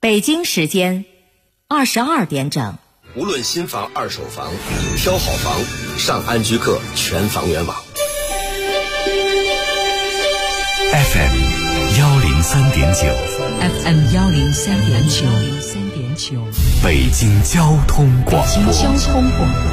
北京时间22点整。 无论新房二手房，挑好房上安居客全房源网。 FM 103.9 FM 103.9 北京交通广播。 北京交通广播。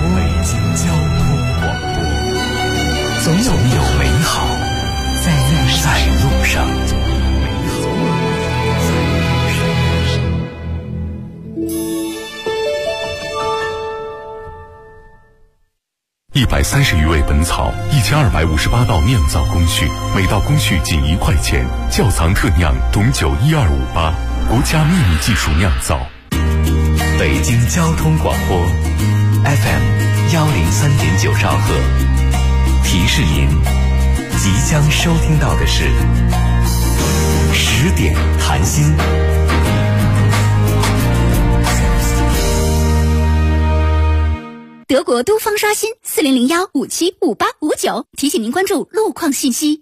总有美好在路上。130余味本草，1258道酿造工序，每道工序仅1块钱。窖藏特酿董酒12588，国家秘密技术酿造。北京交通广播 FM 103.9兆赫。提示您，即将收听到的是10点谈心。 德国都方刷新4001575859，提醒您关注路况信息。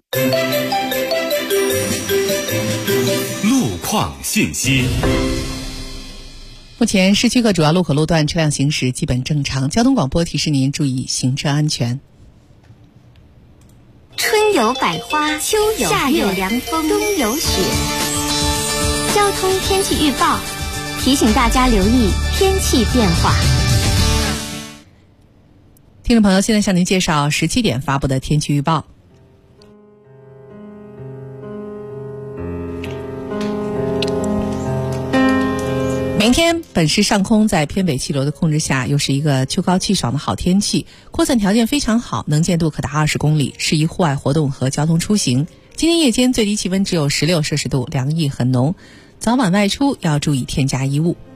路况信息。 目前市区各主要路口路段车辆行驶基本正常，交通广播提示您注意行车安全。 春有百花，秋有夏有凉风，冬有雪。交通天气预报提醒大家留意天气变化。 听众朋友，现在向您介绍17点发布的天气预报。明天本市上空在偏北气流的控制下，又是一个秋高气爽的好天气，扩散条件非常好，能见度可达20公里，适宜户外活动和交通出行。今天夜间最低气温只有16摄氏度，凉意很浓，早晚外出要注意添加衣物。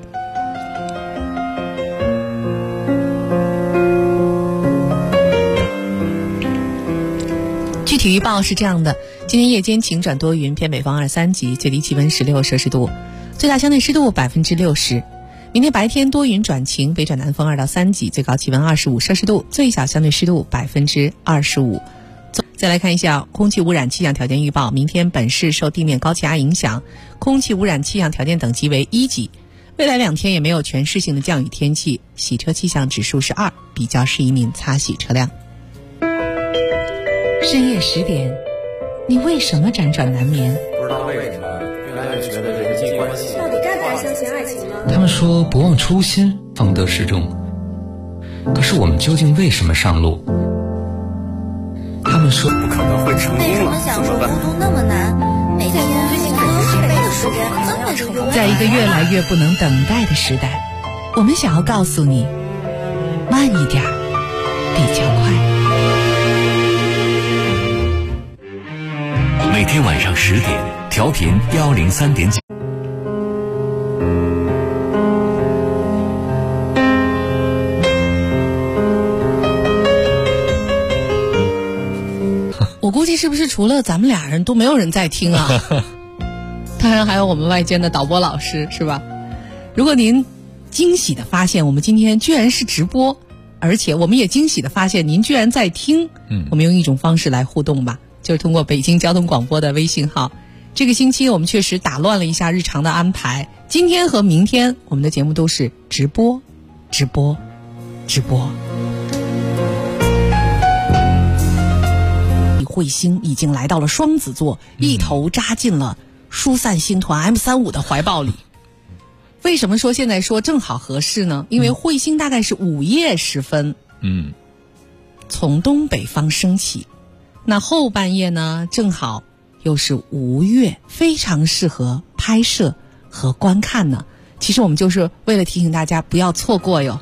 具体预报是这样的：今天夜间晴转多云，偏北风2、3级，最低气温16摄氏度，最大相对湿度60%。明天白天多云转晴，北转南风2到3级，最高气温25摄氏度，最小相对湿度25%。再来看一下空气污染气象条件预报，明天本市受地面高气压影响，空气污染气象条件等级为1级，未来2天也没有全市性的降雨天气，洗车气象指数是2，比较适宜您擦洗车辆。深夜10点，你为什么辗转难眠？ 不知道为什么越来越觉得人际关系到底该不该相信爱情呢？ 他们说不忘初心方得始终，可是我们究竟为什么上路？他们说不可能会成功了， 为什么享受孤独那么难？每天最近很疲惫的时间这么长， 在一个越来越不能等待的时代，我们想要告诉你，慢一点比较快。 每天晚上10点，调频103.9。 我估计是不是除了咱们俩人都没有人在听啊？当然还有我们外间的导播老师，是吧？如果您惊喜的发现我们今天居然是直播，而且我们也惊喜的发现您居然在听，我们用一种方式来互动吧，就是通过北京交通广播的微信号。这个星期我们确实打乱了一下日常的安排，今天和明天我们的节目都是直播。彗星已经来到了双子座，一头扎进了疏散星团 M35 的怀抱里。为什么说现在说正好合适呢？因为彗星大概是午夜时分从东北方升起，那后半夜呢正好又是吴越，非常适合拍摄和观看呢。其实我们就是为了提醒大家不要错过哟。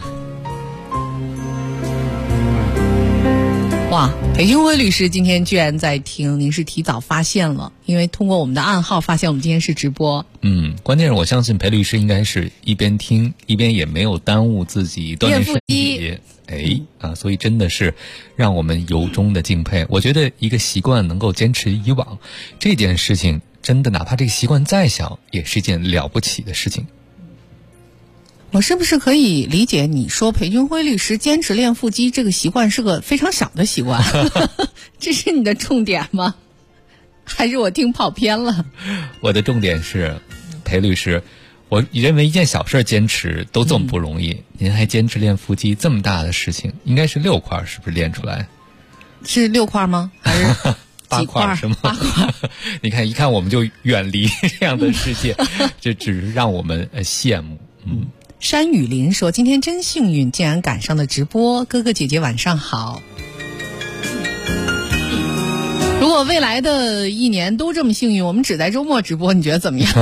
哇，裴军辉律师今天居然在听，您是提早发现了，因为通过我们的暗号发现我们今天是直播。 关键是我相信裴律师应该是一边听一边也没有耽误自己锻炼身体。所以真的是让我们由衷的敬佩。我觉得一个习惯能够坚持以往，这件事情真的哪怕这个习惯再小，也是一件了不起的事情。 我是不是可以理解你说裴军辉律师坚持练腹肌这个习惯是个非常小的习惯？这是你的重点吗？还是我听跑偏了？ 我的重点是，裴律师， 我认为一件小事坚持都这么不容易，您还坚持练腹肌这么大的事情，应该是6块，是不是练出来？ 是6块吗？还是 8块是吗？8块。你看，一看我们就远离这样的世界，这只是让我们羡慕。 山雨林说：“今天真幸运，竟然赶上了直播，哥哥姐姐晚上好。如果未来的一年都这么幸运，我们只在周末直播，你觉得怎么样？”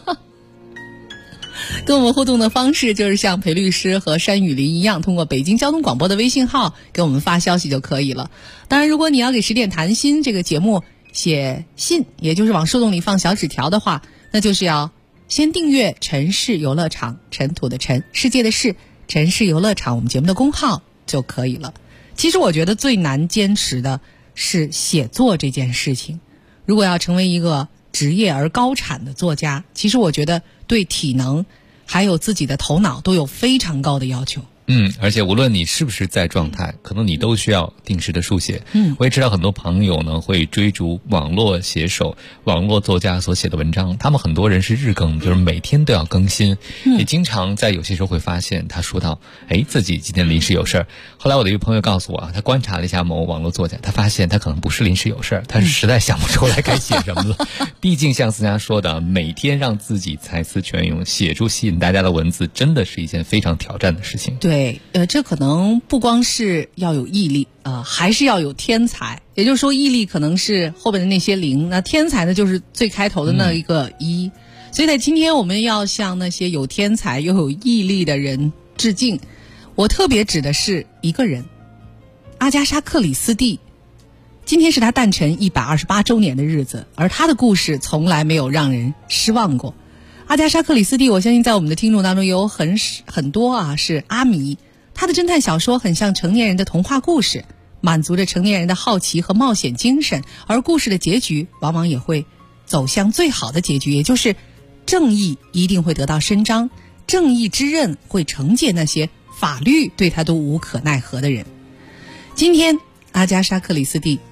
跟我们互动的方式就是像裴律师和山雨林一样，通过北京交通广播的微信号给我们发消息就可以了。当然，如果你要给10点谈心这个节目写信，也就是往树洞里放小纸条的话，那就是要先订阅城市游乐场，尘土的尘，世界的世，城市游乐场我们节目的公号就可以了。其实我觉得最难坚持的是写作这件事情。如果要成为一个职业而高产的作家，其实我觉得对体能还有自己的头脑都有非常高的要求。 而且无论你是不是在状态，可能你都需要定时的书写。我也知道很多朋友呢会追逐网络写手、网络作家所写的文章，他们很多人是日更，就是每天都要更新。也经常在有些时候会发现他说到自己今天临时有事儿。后来我的一个朋友告诉我他观察了一下某网络作家，他发现他可能不是临时有事儿，他是实在想不出来该写什么了。毕竟像思佳说的，每天让自己才思泉涌，写出吸引大家的文字，真的是一件非常挑战的事情。 对，这可能不光是要有毅力还是要有天才。也就是说，毅力可能是后边的那些0，那天才呢就是最开头的那一个1。所以在今天我们要向那些有天才又有毅力的人致敬。我特别指的是一个人，阿加莎·克里斯蒂。今天是他诞辰128周年的日子，而他的故事从来没有让人失望过。阿加莎·克里斯蒂，我相信在我们的听众当中有很多是阿迷。他的侦探小说很像成年人的童话故事，满足着成年人的好奇和冒险精神，而故事的结局往往也会走向最好的结局，也就是正义一定会得到伸张，正义之刃会惩戒那些法律对他都无可奈何的人。今天阿加莎·克里斯蒂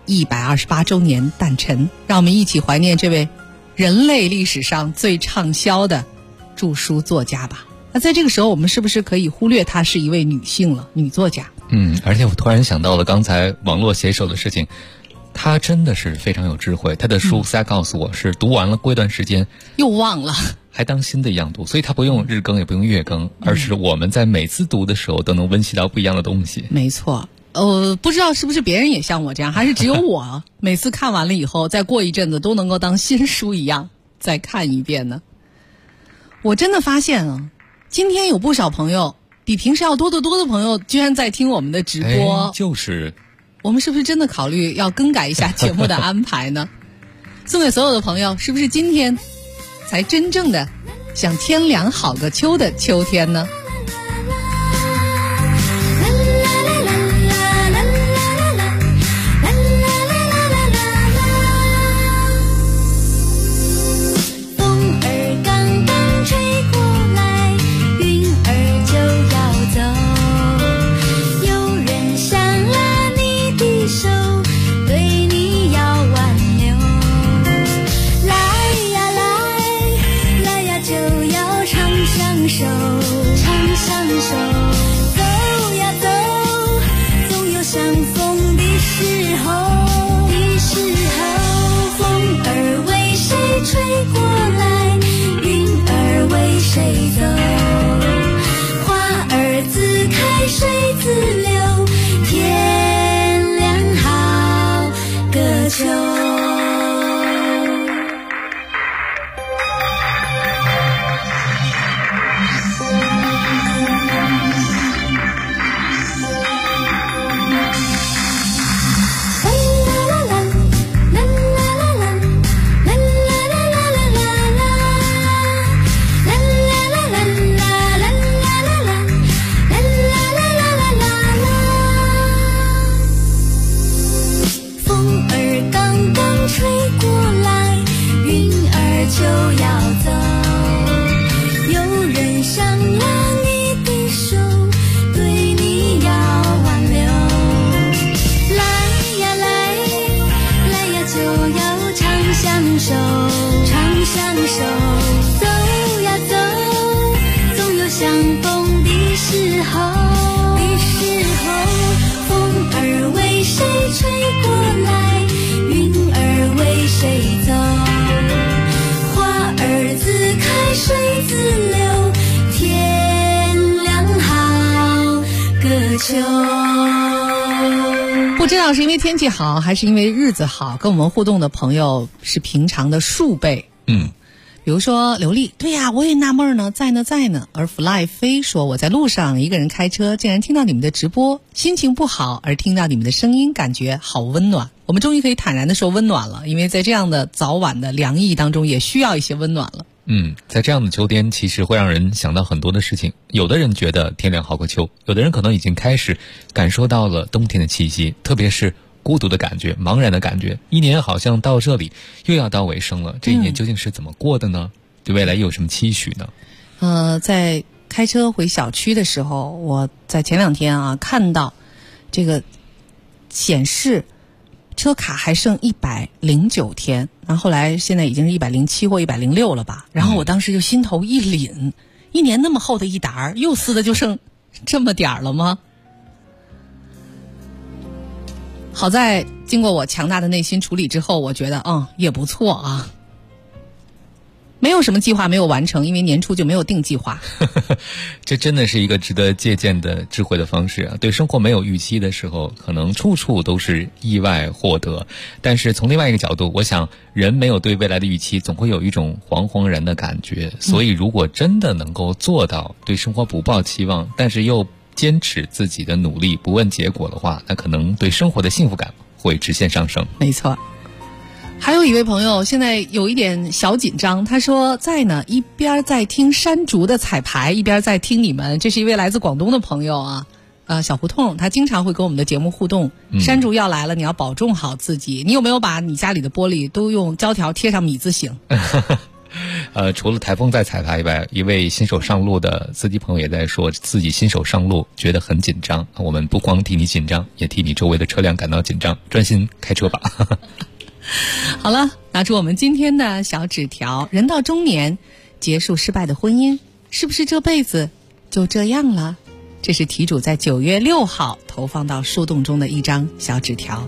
128周年诞辰，让我们一起怀念这位人类历史上最畅销的著书作家吧。那在这个时候，我们是不是可以忽略她是一位女性了，女作家？ 而且我突然想到了刚才网络写手的事情，她真的是非常有智慧。她的书现在告诉我是读完了过一段时间又忘了， 还当新的一样读，所以她不用日更也不用月更，而是我们在每次读的时候都能温习到不一样的东西。 没错。不知道是不是别人也像我这样，还是只有我每次看完了以后再过一阵子都能够当新书一样再看一遍呢？我真的发现今天有不少朋友比平时要多得多的朋友居然在听我们的直播。 就是我们是不是真的考虑要更改一下节目的安排呢？送给所有的朋友，是不是今天才真正的像天凉好个秋的秋天呢？ 个秋。 不知道是因为天气好还是因为日子好，跟我们互动的朋友是平常的数倍。比如说刘丽，对呀，我也纳闷呢，在呢。而 Fly 飞说，我在路上一个人开车，竟然听到你们的直播，心情不好而听到你们的声音，感觉好温暖。我们终于可以坦然的说温暖了，因为在这样的早晚的凉意当中，也需要一些温暖了。 在这样的秋天，其实会让人想到很多的事情。有的人觉得天凉好过秋，有的人可能已经开始感受到了冬天的气息，特别是孤独的感觉，茫然的感觉。一年好像到这里又要到尾声了，这一年究竟是怎么过的呢？对未来又有什么期许呢？ 在开车回小区的时候，我在前2天看到这个显示车卡还剩109天，然后后来现在已经是107或106了吧。然后我当时就心头一凛，一年那么厚的一沓，又撕的就剩这么点儿了吗？好在经过我强大的内心处理之后，我觉得也不错啊。没有什么计划没有完成，因为年初就没有定计划。 这真的是一个值得借鉴的智慧的方式啊！对生活没有预期的时候，可能处处都是意外获得。但是从另外一个角度，我想人没有对未来的预期，总会有一种惶惶然的感觉。所以如果真的能够做到对生活不抱期望，但是又坚持自己的努力，不问结果的话，那可能对生活的幸福感会直线上升。 没错。还有一位朋友现在有一点小紧张，他说在呢，一边在听山竹的彩排，一边在听你们。这是一位来自广东的朋友啊，小胡同，他经常会跟我们的节目互动。山竹要来了，你要保重好自己。你有没有把你家里的玻璃都用胶条贴上米字形？ 除了台风在彩排以外，一位新手上路的司机朋友也在说自己新手上路觉得很紧张。我们不光替你紧张，也替你周围的车辆感到紧张，专心开车吧。 好了，拿出我们今天的小纸条。人到中年，结束失败的婚姻，是不是这辈子就这样了？这是题主在9月6号投放到树洞中的一张小纸条。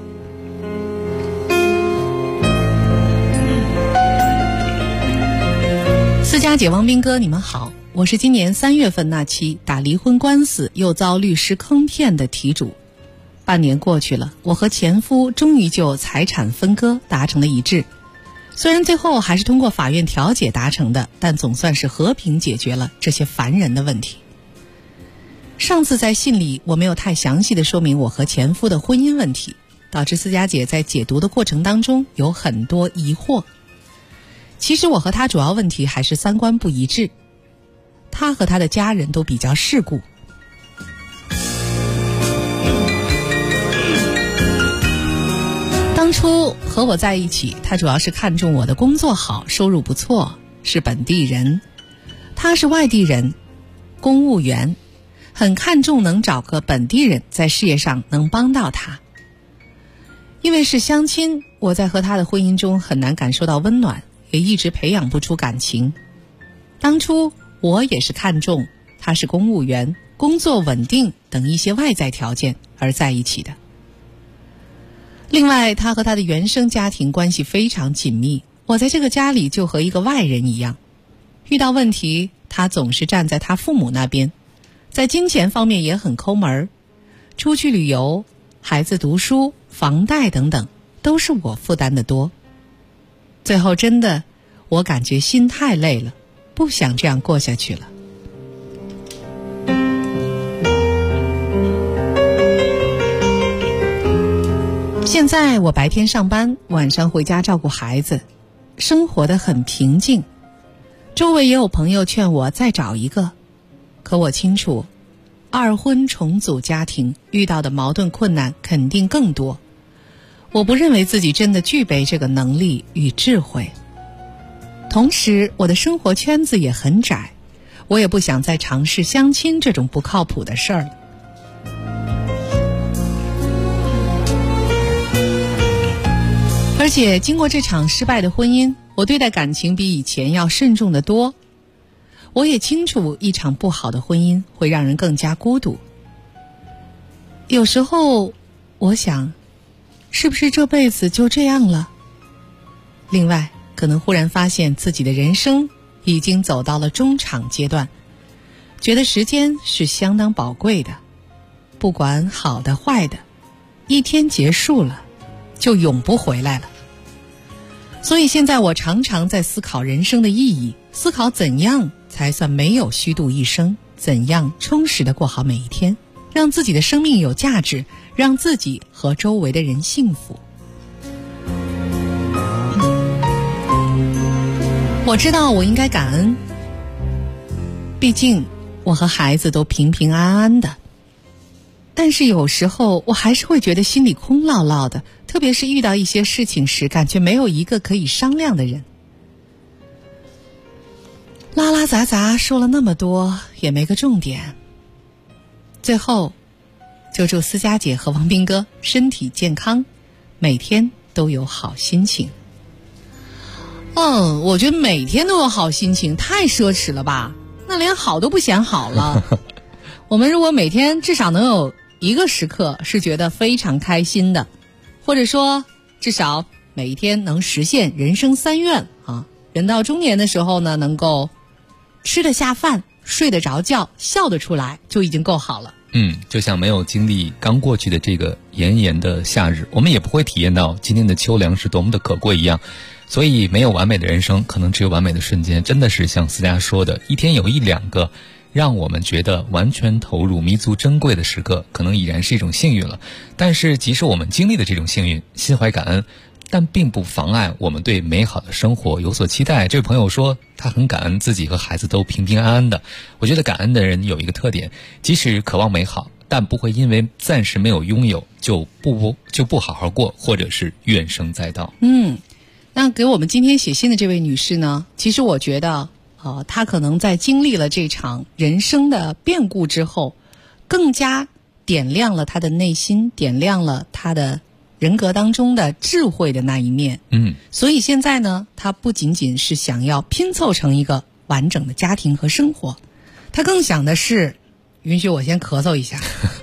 思佳姐、汪斌哥，你们好，我是今年3月份那期打离婚官司又遭律师坑骗的题主。半年过去了，我和前夫终于就财产分割达成了一致。虽然最后还是通过法院调解达成的，但总算是和平解决了这些烦人的问题。上次在信里我没有太详细的说明我和前夫的婚姻问题，导致思佳姐在解读的过程当中有很多疑惑。其实我和他主要问题还是三观不一致，他和他的家人都比较世故。当初和我在一起，他主要是看重我的工作好，收入不错，是本地人。他是外地人，公务员，很看重能找个本地人在事业上能帮到他。因为是相亲，我在和他的婚姻中很难感受到温暖，也一直培养不出感情。当初我也是看重他是公务员，工作稳定等一些外在条件而在一起的。另外，他和他的原生家庭关系非常紧密，我在这个家里就和一个外人一样。遇到问题，他总是站在他父母那边，在金钱方面也很抠门，出去旅游、孩子读书、房贷等等，都是我负担的多。最后真的，我感觉心太累了，不想这样过下去了。现在我白天上班，晚上回家照顾孩子，生活得很平静。周围也有朋友劝我再找一个，可我清楚，二婚重组家庭遇到的矛盾困难肯定更多。我不认为自己真的具备这个能力与智慧。同时，我的生活圈子也很窄，我也不想再尝试相亲这种不靠谱的事儿了。而且经过这场失败的婚姻，我对待感情比以前要慎重得多。我也清楚，一场不好的婚姻会让人更加孤独。有时候我想，是不是这辈子就这样了？另外，可能忽然发现自己的人生已经走到了中场阶段，觉得时间是相当宝贵的， 不管好的坏的，一天结束了就永不回来了。所以现在我常常在思考人生的意义，思考怎样才算没有虚度一生，怎样充实地过好每一天，让自己的生命有价值，让自己和周围的人幸福。我知道我应该感恩，毕竟我和孩子都平平安安的，但是有时候我还是会觉得心里空落落的，特别是遇到一些事情时，感觉没有一个可以商量的人。拉拉杂杂说了那么多，也没个重点。最后就祝思佳姐和王斌哥身体健康，每天都有好心情。我觉得每天都有好心情太奢侈了吧，那连好都不嫌好了。我们如果每天至少能有一个时刻是觉得非常开心的，或者说至少每一天能实现人生3愿啊，人到中年的时候呢，能够吃得下饭，睡得着觉，笑得出来，就已经够好了。 就像没有经历刚过去的这个炎炎的夏日，我们也不会体验到今天的秋凉是多么的可贵一样。所以没有完美的人生，可能只有完美的瞬间。真的是像思佳说的，一天有1-2个让我们觉得完全投入弥足珍贵的时刻，可能已然是一种幸运了。但是即使我们经历的这种幸运，心怀感恩，但并不妨碍我们对美好的生活有所期待。这位朋友说他很感恩自己和孩子都平平安安的。我觉得感恩的人有一个特点，即使渴望美好，但不会因为暂时没有拥有就不好好过，或者是怨声载道。 那给我们今天写信的这位女士呢，其实我觉得她可能在经历了这场人生的变故之后，更加点亮了她的内心，点亮了她的人格当中的智慧的那一面。所以现在呢，她不仅仅是想要拼凑成一个完整的家庭和生活，她更想的是，允许我先咳嗽一下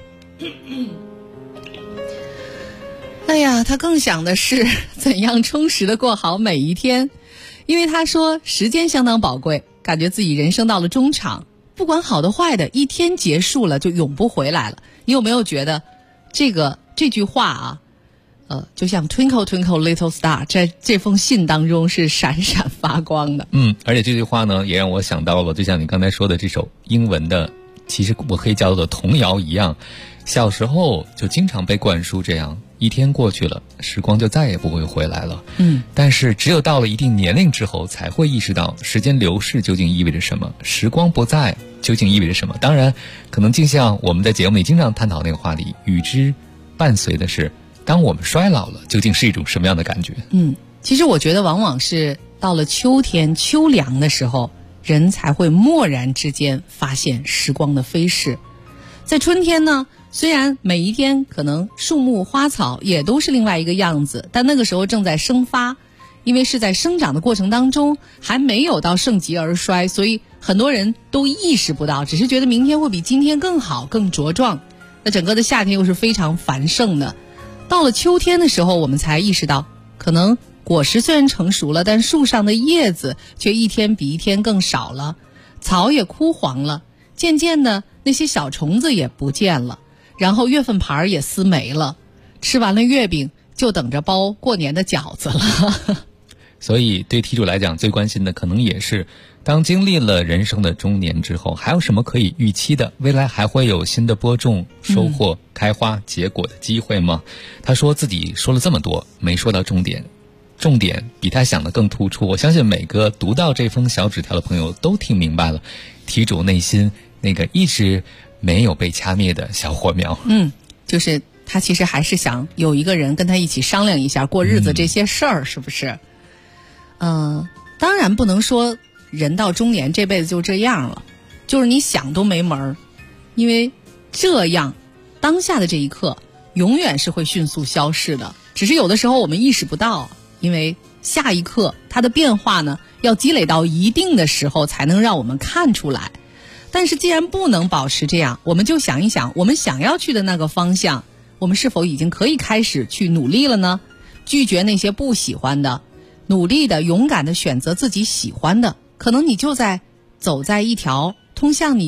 哎呀，他更想的是怎样充实的过好每一天。因为他说时间相当宝贵，感觉自己人生到了中场，不管好的坏的，一天结束了就永不回来了。你有没有觉得这句话啊，就像 Twinkle Twinkle Little Star 在这封信当中是闪闪发光的。 而且这句话呢，也让我想到了，就像你刚才说的这首英文的，其实我可以叫做童谣一样，小时候就经常被灌输这样，一天过去了，时光就再也不会回来了。但是只有到了一定年龄之后，才会意识到时间流逝究竟意味着什么，时光不在究竟意味着什么。当然，可能就像我们在节目里经常探讨那个话题，与之伴随的是，当我们衰老了，究竟是一种什么样的感觉？ 其实我觉得往往是到了秋天秋凉的时候，人才会蓦然之间发现时光的飞逝。在春天呢，虽然每一天可能树木花草也都是另外一个样子，但那个时候正在生发，因为是在生长的过程当中，还没有到盛极而衰，所以很多人都意识不到，只是觉得明天会比今天更好更茁壮。那整个的夏天又是非常繁盛的，到了秋天的时候，我们才意识到，可能果实虽然成熟了，但树上的叶子却一天比一天更少了，草也枯黄了，渐渐的那些小虫子也不见了，然后月份牌也撕没了，吃完了月饼就等着包过年的饺子了所以对题主来讲，最关心的可能也是，当经历了人生的中年之后，还有什么可以预期的？未来还会有新的播种、收获、开花、结果的机会吗？他说自己说了这么多，没说到重点，重点比他想的更突出。我相信每个读到这封小纸条的朋友都听明白了，题主内心那个一直没有被掐灭的小火苗。 就是他其实还是想有一个人跟他一起商量一下过日子这些事儿，是不是？当然不能说人到中年这辈子就这样了，就是你想都没门儿，因为这样当下的这一刻永远是会迅速消逝的，只是有的时候我们意识不到，因为下一刻它的变化呢，要积累到一定的时候才能让我们看出来。但是既然不能保持这样，我们就想一想，我们想要去的那个方向，我们是否已经可以开始去努力了呢？拒绝那些不喜欢的，努力的勇敢的选择自己喜欢的，可能你就在走在一条通向你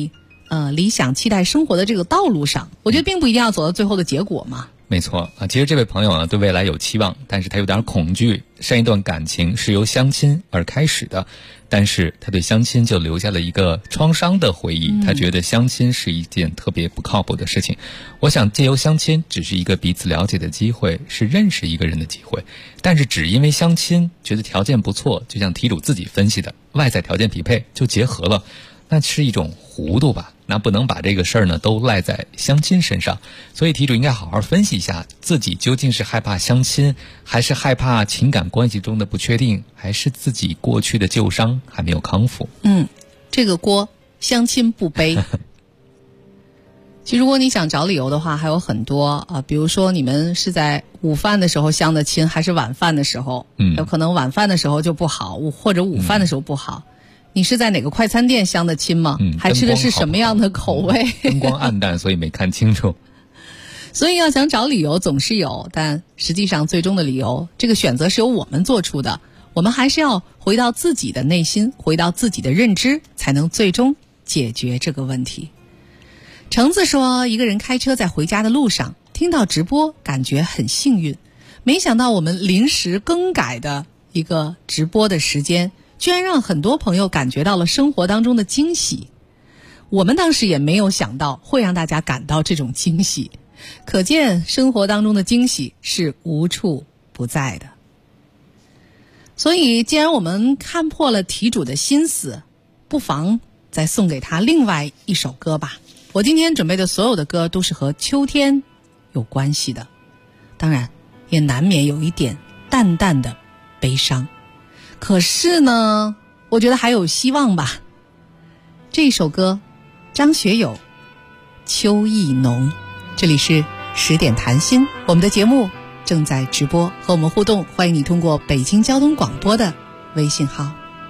理想期待生活的这个道路上，我觉得并不一定要走到最后的结果嘛。 没错啊，其实这位朋友呢对未来有期望，但是他有点恐惧。上一段感情是由相亲而开始的，但是他对相亲就留下了一个创伤的回忆。他觉得相亲是一件特别不靠谱的事情。我想借由相亲只是一个彼此了解的机会，是认识一个人的机会。但是只因为相亲觉得条件不错，就像题主自己分析的，外在条件匹配就结合了，那是一种糊涂吧。那不能把这个事儿呢都赖在相亲身上，所以题主应该好好分析一下自己究竟是害怕相亲，还是害怕情感关系中的不确定，还是自己过去的旧伤还没有康复。 这个锅相亲不背。其实如果你想找理由的话还有很多啊，比如说你们是在午饭的时候相的亲，还是晚饭的时候，有可能晚饭的时候就不好，或者午饭的时候不好。你是在哪个快餐店相的亲吗？还吃的是什么样的口味？ 灯光暗淡，所以没看清楚。 所以要想找理由总是有，但实际上最终的理由，这个选择是由我们做出的。我们还是要回到自己的内心，回到自己的认知，才能最终解决这个问题。橙子说，一个人开车在回家的路上，听到直播，感觉很幸运。没想到我们临时更改的一个直播的时间，居然让很多朋友感觉到了生活当中的惊喜。我们当时也没有想到会让大家感到这种惊喜，可见生活当中的惊喜是无处不在的。所以既然我们看破了题主的心思，不妨再送给他另外一首歌吧。我今天准备的所有的歌都是和秋天有关系的，当然也难免有一点淡淡的悲伤，可是呢我觉得还有希望吧。这一首歌，张学友，秋意浓。这里是10点谈心，我们的节目正在直播，和我们互动，欢迎你通过北京交通广播的微信号。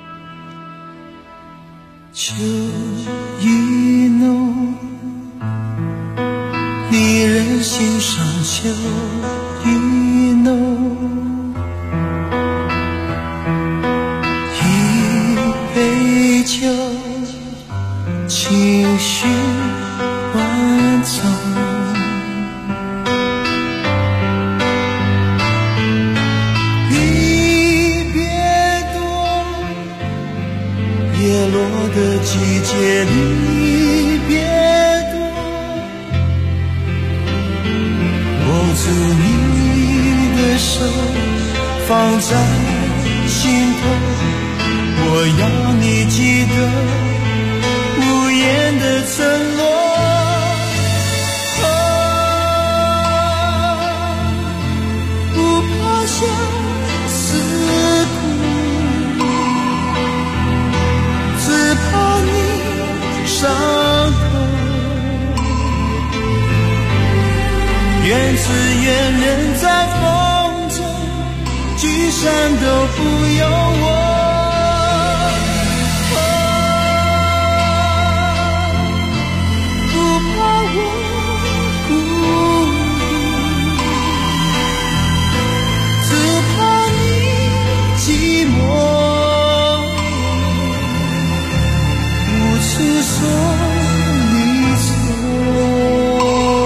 秋意浓，离人心上秋意浓，一杯酒，情绪万种，离别多，叶落的季节离别多，握住你的手，放在心头，我要你记得无言的承诺。不怕相思苦，只怕你伤痛。愿只愿人在风中，聚散都不由我。寂寞无处说离愁，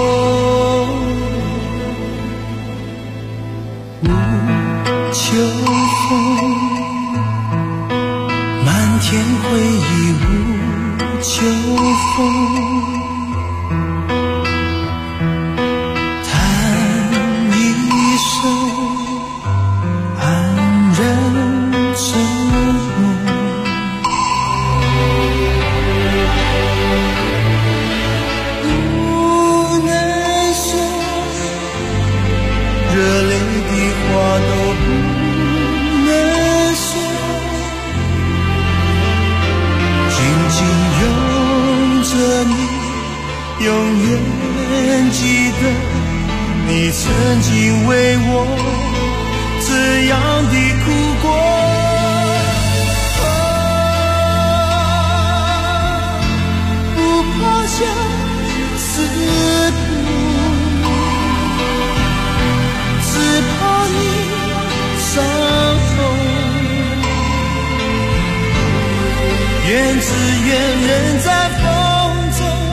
无秋风，漫天回忆无秋风，叹一声永远记得你曾经为我这样的哭过，不怕相思苦，只怕你伤痛。愿只愿人在风中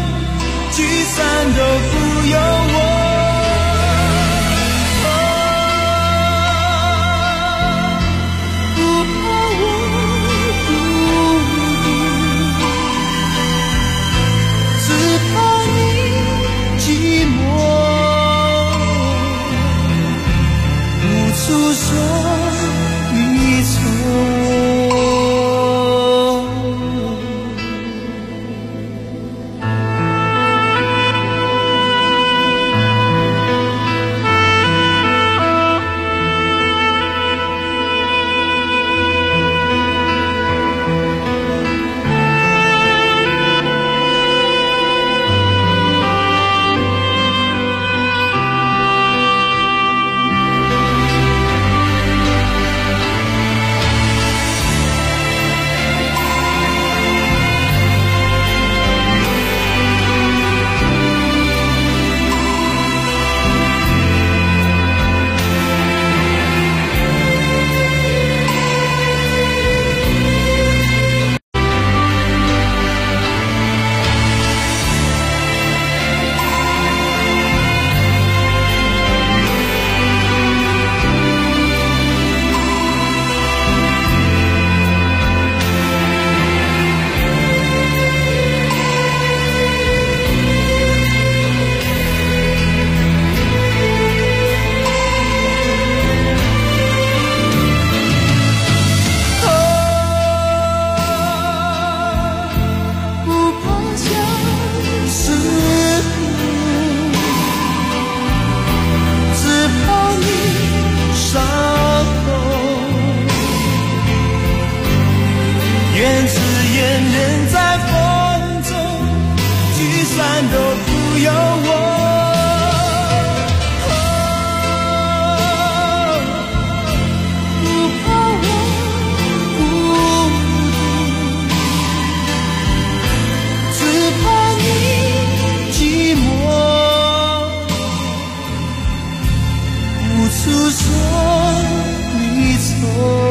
诉说离愁。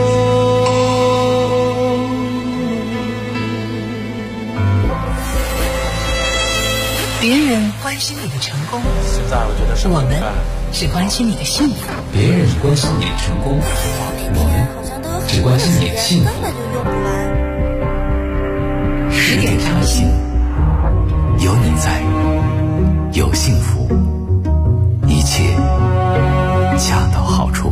别人关心你的成功， 现在我觉得是我们只关心你的幸福。 别人关心你的成功，我们只关心你的幸福。 10点唱心， 有你在，有幸福，一切恰到好处。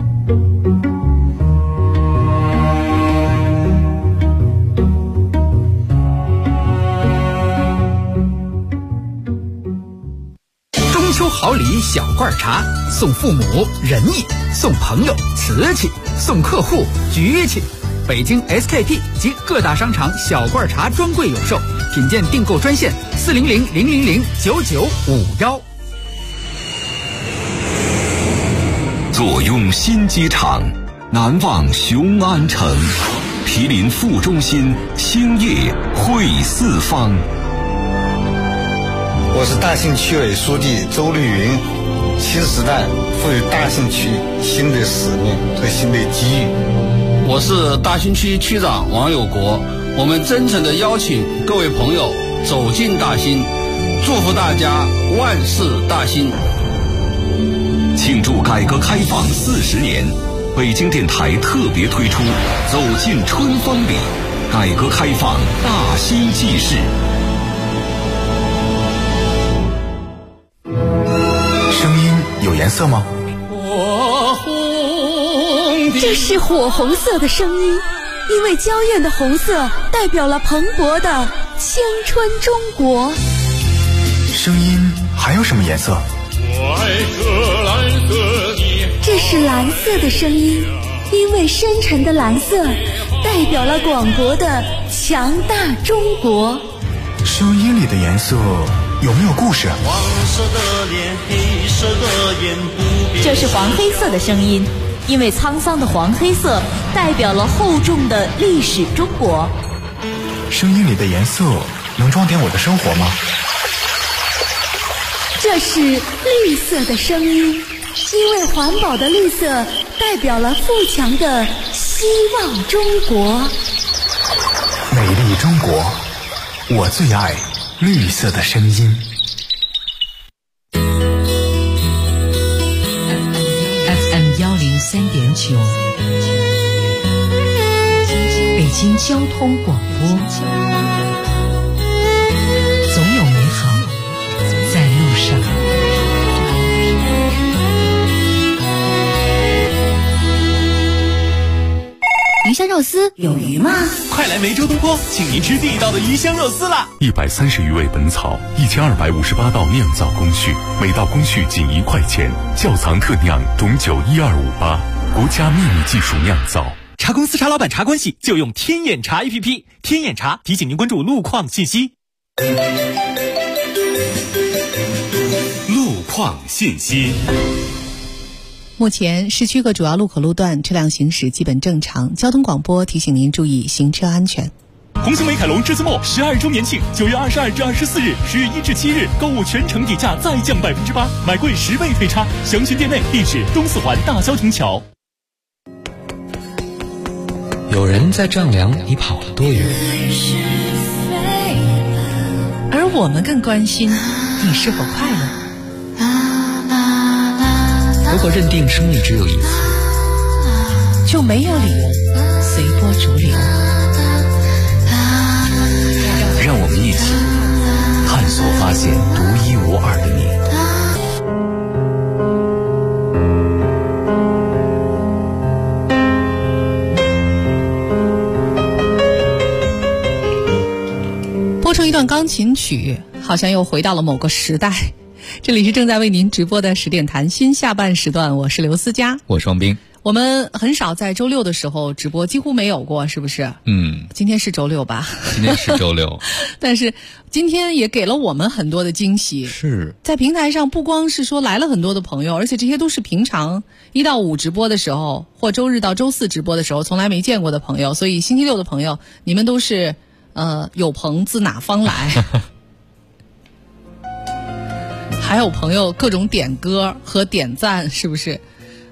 中秋好礼小罐茶，送父母仁义，送朋友瓷器，送客户局气。北京 SKP 及各大商场小罐茶专柜有售，品鉴订购专线400-000-9951。 坐拥新机场，难忘雄安城，毗邻副中心，兴业汇四方。 我是大兴区委书记周绿云。新时代赋予大兴区新的使命和新的机遇。 我是大兴区区长王有国，我们真诚地邀请各位朋友走进大兴，祝福大家万事大兴。 庆祝改革开放40年，北京电台特别推出走进春风里，改革开放大兴纪事。 声音有颜色吗？ 这是火红色的声音，因为娇艳的红色代表了蓬勃的青春中国。 声音还有什么颜色？ 这是蓝色的声音，因为深沉的蓝色代表了广博的强大中国。 声音里的颜色有没有故事？ 这是黄黑色的声音，因为沧桑的黄黑色代表了厚重的历史中国。 声音里的颜色能装点我的生活吗？ 这是绿色的声音，因为环保的绿色代表了富强的希望中国。 美丽中国，我最爱绿色的声音。 FM 103.9，北京交通广播，总有美好在路上。 鱼香肉丝有鱼吗？ 快来梅州东坡，请您吃地道的鱼香肉丝啦 ！130余味本草，1258道酿造工序，每道工序仅1块钱。窖藏特酿董酒12588，国家秘密技术酿造。 茶公司茶老板茶关系就用天眼茶 APP， 天眼茶提醒您关注路况信息。 路况信息。 目前市区各主要路口路段车辆行驶基本正常，交通广播提醒您注意行车安全。 红星美凯龙至次末12周年庆，9月22至24日，10月1至7日，购物全程底价再降8%，买贵10倍退差。详询店内，地址东四环大消停桥。 有人在丈量你跑了多远， 而我们更关心你是否快乐。 如果认定生命只有一次， 就没有理由随波逐流。 让我们一起探索发现独一无二的你。 播出一段钢琴曲，好像又回到了某个时代。这里是正在为您直播的10点谈心下半时段，我是刘思佳， 我是王斌。 我们很少在周六的时候直播，几乎没有过，是不是？今天是周六吧？ 今天是周六。 但是今天也给了我们很多的惊喜。 是在平台上不光是说来了很多的朋友，而且这些都是平常1到5直播的时候，或周日到周4直播的时候从来没见过的朋友，所以星期六的朋友，你们都是有朋自哪方来？还有朋友各种点歌和点赞，是不是？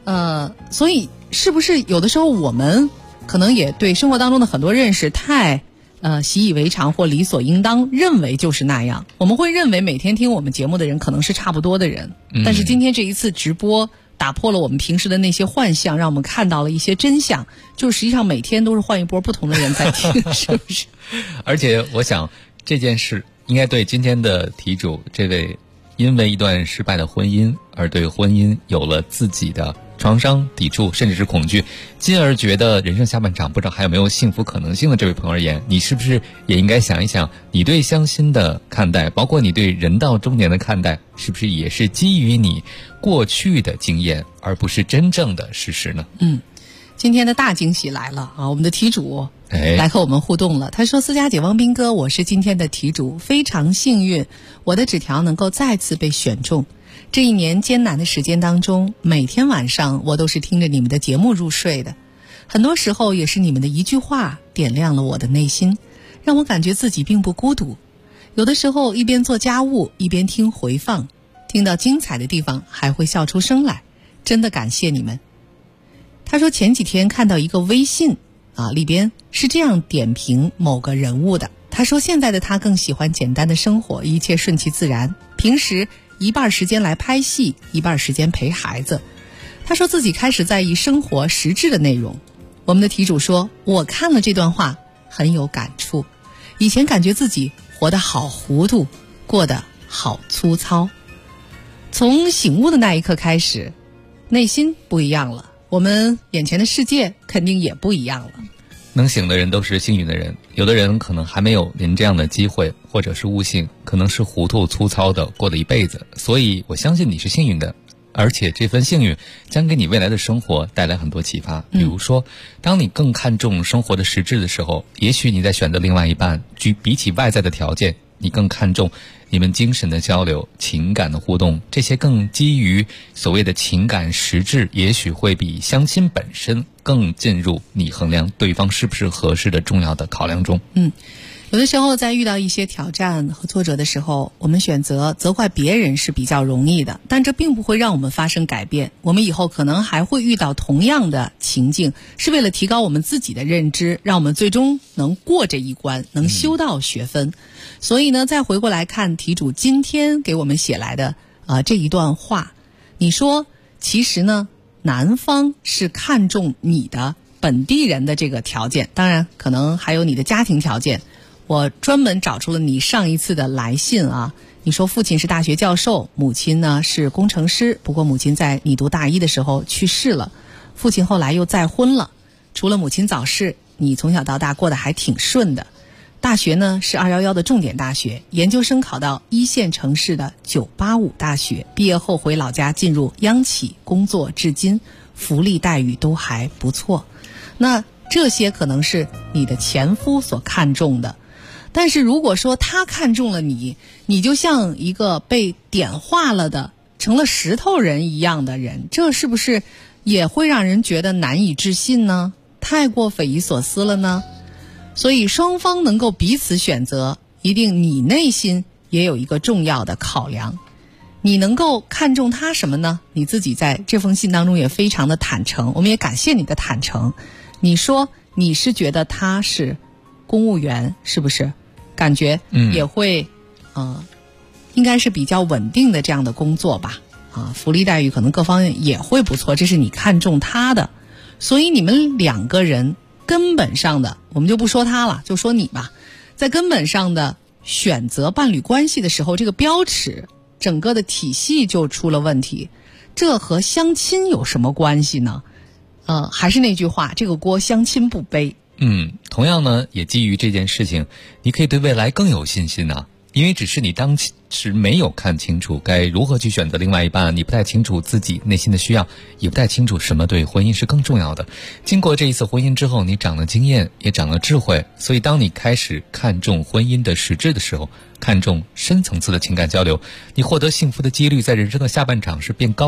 所以是不是有的时候我们可能也对生活当中的很多认识太习以为常或理所应当，认为就是那样。我们会认为每天听我们节目的人可能是差不多的人，但是今天这一次直播打破了我们平时的那些幻象，让我们看到了一些真相，就实际上每天都是换一波不同的人在听，是不是？ 而且我想这件事应该对今天的题主这位因为一段失败的婚姻而对婚姻有了自己的创伤、抵触甚至是恐惧，进而觉得人生下半场不知道还有没有幸福可能性的这位朋友而言，你是不是也应该想一想，你对相亲的看待，包括你对人到中年的看待，是不是也是基于你过去的经验而不是真正的事实呢？ 今天的大惊喜来了啊！我们的题主来和我们互动了。他说：思佳姐、汪斌哥，我是今天的题主，非常幸运，我的纸条能够再次被选中。这一年艰难的时间当中，每天晚上我都是听着你们的节目入睡的，很多时候也是你们的一句话点亮了我的内心，让我感觉自己并不孤独。有的时候一边做家务一边听回放，听到精彩的地方还会笑出声来，真的感谢你们。他说前几天看到一个微信里边是这样点评某个人物的，他说现在的他更喜欢简单的生活，一切顺其自然，平时一半时间来拍戏，一半时间陪孩子。他说自己开始在意生活实质的内容。我们的题主说，我看了这段话很有感触，以前感觉自己活得好糊涂，过得好粗糙，从醒悟的那一刻开始，内心不一样了，我们眼前的世界肯定也不一样了。 能醒的人都是幸运的人，有的人可能还没有您这样的机会，或者是悟性，可能是糊涂粗糙的过了一辈子。所以我相信你是幸运的，而且这份幸运将给你未来的生活带来很多启发。比如说，当你更看重生活的实质的时候，也许你在选择另外一半，比起外在的条件，你更看重你们精神的交流、情感的互动，这些更基于所谓的情感实质，也许会比相亲本身更进入你衡量对方是不是合适的重要的考量中。 有的时候在遇到一些挑战和挫折的时候，我们选择责怪别人是比较容易的，但这并不会让我们发生改变。我们以后可能还会遇到同样的情境，是为了提高我们自己的认知，让我们最终能过这一关，能修到学分。所以呢，再回过来看题主今天给我们写来的这一段话，你说其实呢，男方是看重你的本地人的这个条件，当然可能还有你的家庭条件。我专门找出了你上一次的来信你说父亲是大学教授，母亲呢是工程师，不过母亲在你读大一的时候去世了，父亲后来又再婚了。除了母亲早逝，你从小到大过得还挺顺的。大学呢是211的重点大学，研究生考到1线城市的985大学，毕业后回老家进入央企工作至今，福利待遇都还不错。那这些可能是你的前夫所看重的，但是如果说他看中了你，你就像一个被点化了的成了石头人一样的人，这是不是也会让人觉得难以置信呢？太过匪夷所思了呢？所以双方能够彼此选择，一定你内心也有一个重要的考量。你能够看中他什么呢？你自己在这封信当中也非常的坦诚，我们也感谢你的坦诚。你说你是觉得他是公务员，是不是？感觉也会应该是比较稳定的这样的工作吧，福利待遇可能各方面也会不错，这是你看中他的。所以你们两个人根本上的，我们就不说他了，就说你吧，在根本上的选择伴侣关系的时候，这个标尺整个的体系就出了问题。这和相亲有什么关系呢？还是那句话，这个锅相亲不背。 同样呢，也基于这件事情，你可以对未来更有信心啊。因为只是你当时没有看清楚该如何去选择另外一半，你不太清楚自己内心的需要，也不太清楚什么对婚姻是更重要的。经过这一次婚姻之后，你长了经验，也长了智慧，所以当你开始看重婚姻的实质的时候，看重深层次的情感交流，你获得幸福的几率在人生的下半场是变高了。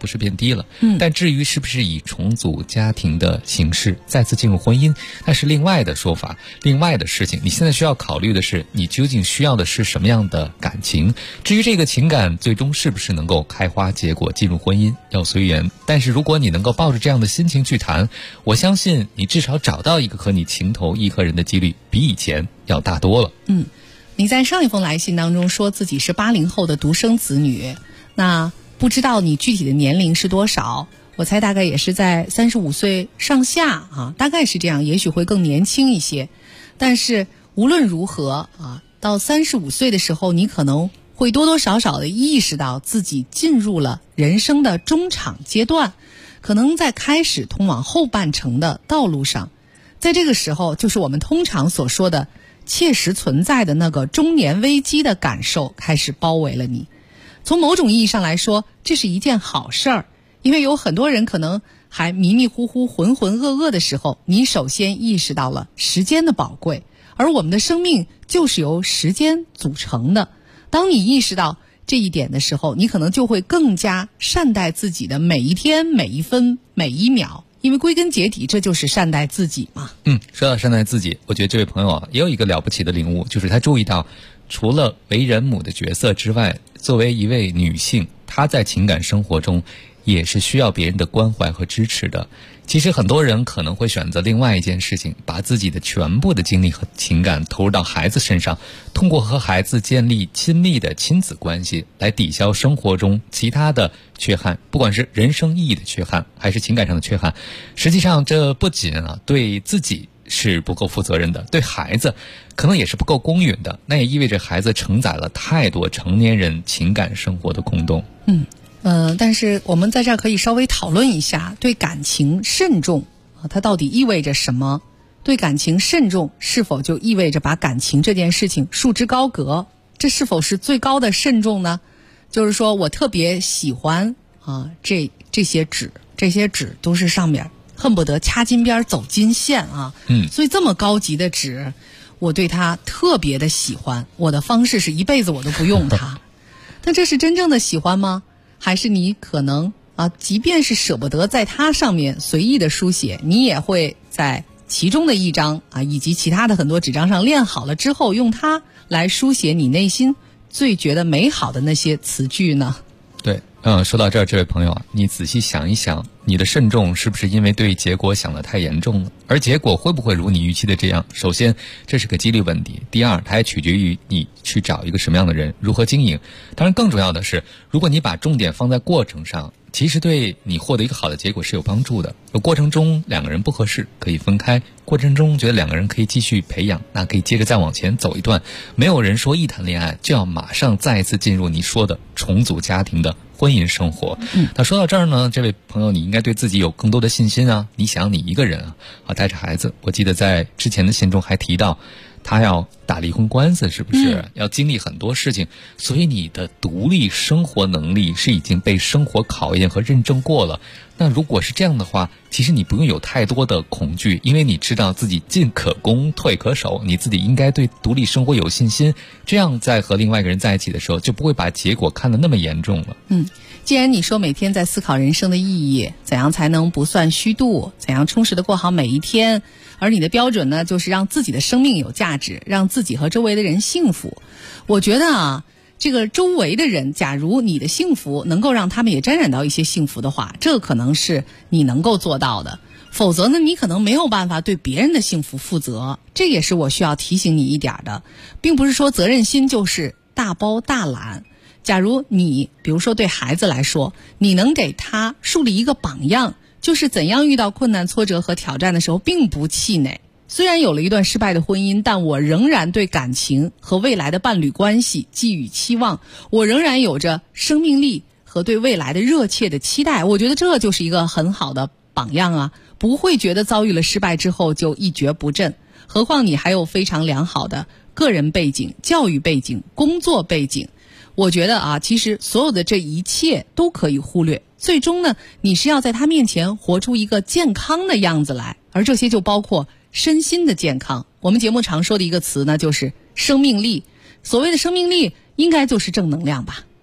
不是变低了。但至于是不是以重组家庭的形式再次进入婚姻，那是另外的说法，另外的事情。你现在需要考虑的是，你究竟需要的是什么样的感情。至于这个情感最终是不是能够开花结果进入婚姻，要随缘。但是如果你能够抱着这样的心情去谈，我相信你至少找到一个和你情投意合人的几率比以前要大多了。 你在上一封来信当中说自己是80后的独生子女，那不知道你具体的年龄是多少？我猜大概也是在35岁上下啊，大概是这样，也许会更年轻一些。但是无论如何啊，到35岁的时候，你可能会多多少少的意识到自己进入了人生的中场阶段，可能在开始通往后半程的道路上。在这个时候，就是我们通常所说的切实存在的那个中年危机的感受开始包围了你。从某种意义上来说，这是一件好事儿，因为有很多人可能还迷迷糊糊、浑浑噩噩的时候，你首先意识到了时间的宝贵，而我们的生命就是由时间组成的。当你意识到这一点的时候，你可能就会更加善待自己的每一天、每一分、每一秒。因为归根结底，这就是善待自己嘛。 说到善待自己，我觉得这位朋友啊，也有一个了不起的领悟，就是他注意到，除了为人母的角色之外，作为一位女性，她在情感生活中也是需要别人的关怀和支持的。其实很多人可能会选择另外一件事情，把自己的全部的精力和情感投入到孩子身上，通过和孩子建立亲密的亲子关系来抵消生活中其他的缺憾，不管是人生意义的缺憾还是情感上的缺憾。实际上这不仅对自己是不够负责任的，对孩子可能也是不够公允的，那也意味着孩子承载了太多成年人情感生活的空洞。 但是我们在这儿可以稍微讨论一下，对感情慎重它到底意味着什么？对感情慎重是否就意味着把感情这件事情束之高阁？这是否是最高的慎重呢？就是说我特别喜欢这些纸都是上面恨不得掐金边走金线啊，所以这么高级的纸，我对它特别的喜欢，我的方式是一辈子我都不用它。但这是真正的喜欢吗？还是你可能即便是舍不得在它上面随意的书写，你也会在其中的一张以及其他的很多纸张上练好了之后，用它来书写你内心最觉得美好的那些词句呢？ 对，说到这儿，这位朋友你仔细想一想，你的慎重是不是因为对结果想得太严重了？而结果会不会如你预期的这样？首先，这是个几率问题；第二，它还取决于你去找一个什么样的人，如何经营。当然，更重要的是，如果你把重点放在过程上，其实对你获得一个好的结果是有帮助的。过程中两个人不合适可以分开，过程中觉得两个人可以继续培养，那可以接着再往前走一段。没有人说一谈恋爱就要马上再一次进入你说的重组家庭的婚姻生活。那说到这儿呢，这位朋友你应该对自己有更多的信心啊。你想你一个人带着孩子，我记得在之前的信中还提到他要打离婚官司，是不是要经历很多事情？所以你的独立生活能力是已经被生活考验和认证过了。那如果是这样的话，其实你不用有太多的恐惧，因为你知道自己进可攻退可守，你自己应该对独立生活有信心，这样在和另外一个人在一起的时候就不会把结果看得那么严重了。 既然你说每天在思考人生的意义，怎样才能不算虚度，怎样充实的过好每一天，而你的标准呢，就是让自己的生命有价值，让自己和周围的人幸福。我觉得这个周围的人，假如你的幸福能够让他们也沾染到一些幸福的话，这可能是你能够做到的。否则呢，你可能没有办法对别人的幸福负责。这也是我需要提醒你一点的，并不是说责任心就是大包大揽。假如你比如说对孩子来说，你能给他树立一个榜样，就是怎样遇到困难挫折和挑战的时候并不气馁。虽然有了一段失败的婚姻，但我仍然对感情和未来的伴侣关系寄予期望，我仍然有着生命力和对未来的热切的期待。我觉得这就是一个很好的榜样不会觉得遭遇了失败之后就一蹶不振。何况你还有非常良好的个人背景、教育背景、工作背景。我觉得其实所有的这一切都可以忽略，最终呢，你是要在他面前活出一个健康的样子来，而这些就包括身心的健康。我们节目常说的一个词呢，就是生命力。所谓的生命力，应该就是正能量吧。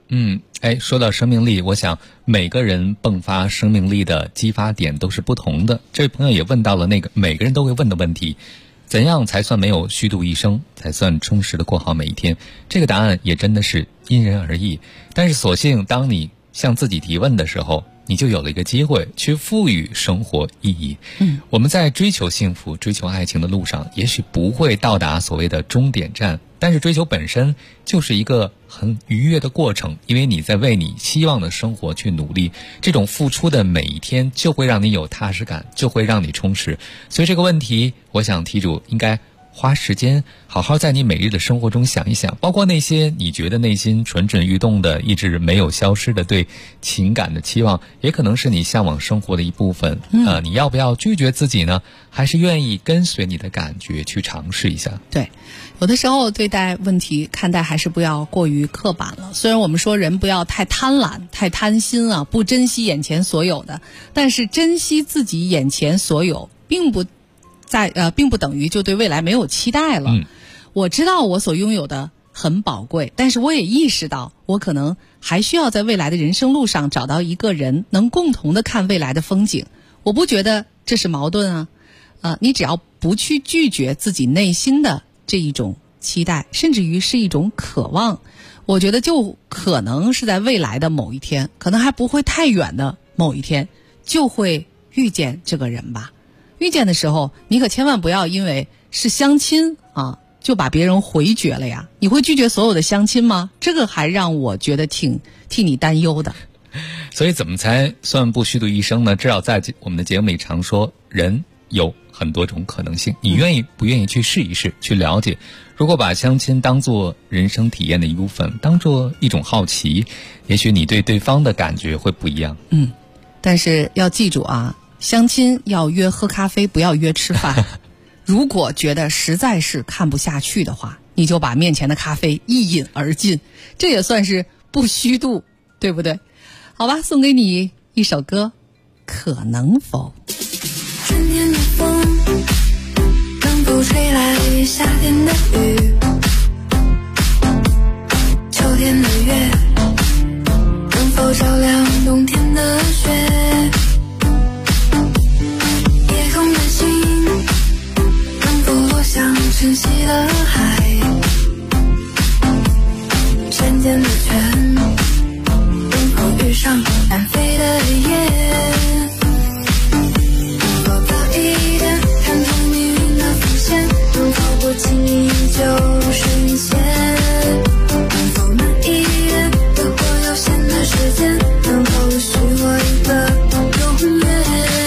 说到生命力，我想每个人迸发生命力的激发点都是不同的。这位朋友也问到了那个每个人都会问的问题，怎样才算没有虚度一生，才算充实的过好每一天？这个答案也真的是因人而异。但是所幸当你向自己提问的时候，你就有了一个机会去赋予生活意义。我们在追求幸福、追求爱情的路上，也许不会到达所谓的终点站，但是追求本身就是一个很愉悦的过程，因为你在为你希望的生活去努力，这种付出的每一天就会让你有踏实感，就会让你充实。所以这个问题，我想题主应该花时间好好在你每日的生活中想一想，包括那些你觉得内心蠢蠢欲动的一直没有消失的对情感的期望，也可能是你向往生活的一部分。你要不要拒绝自己呢？还是愿意跟随你的感觉去尝试一下？ 对，有的时候对待问题看待还是不要过于刻板了。虽然我们说人不要太贪婪、太贪心啊，不珍惜眼前所有的，但是珍惜自己眼前所有，并不等于就对未来没有期待了。我知道我所拥有的很宝贵，但是我也意识到我可能还需要在未来的人生路上找到一个人能共同的看未来的风景。我不觉得这是矛盾啊。你只要不去拒绝自己内心的这一种期待，甚至于是一种渴望，我觉得就可能是在未来的某一天，可能还不会太远的某一天，就会遇见这个人吧。遇见的时候，你可千万不要因为是相亲啊，就把别人回绝了呀。你会拒绝所有的相亲吗？这个还让我觉得挺替你担忧的。 所以怎么才算不虚度一生呢？至少在我们的节目里常说，人有很多种可能性，你愿意不愿意去试一试，去了解？如果把相亲当作人生体验的一部分，当作一种好奇，也许你对对方的感觉会不一样。 但是要记住啊，相亲要约喝咖啡，不要约吃饭。如果觉得实在是看不下去的话，你就把面前的咖啡一饮而尽，这也算是不虚度，对不对？好吧，送给你一首歌，可能否。 春天的风能否吹来夏天的雨，秋天的月能否照亮冬天的雪，夜空的星能否落向晨曦的海，山间的泉能否遇上南飞的夜，能否早一点看透命运的伏线，能否不轻易就实现，能否慢一点挥霍有限的时间，能否许我一个永远。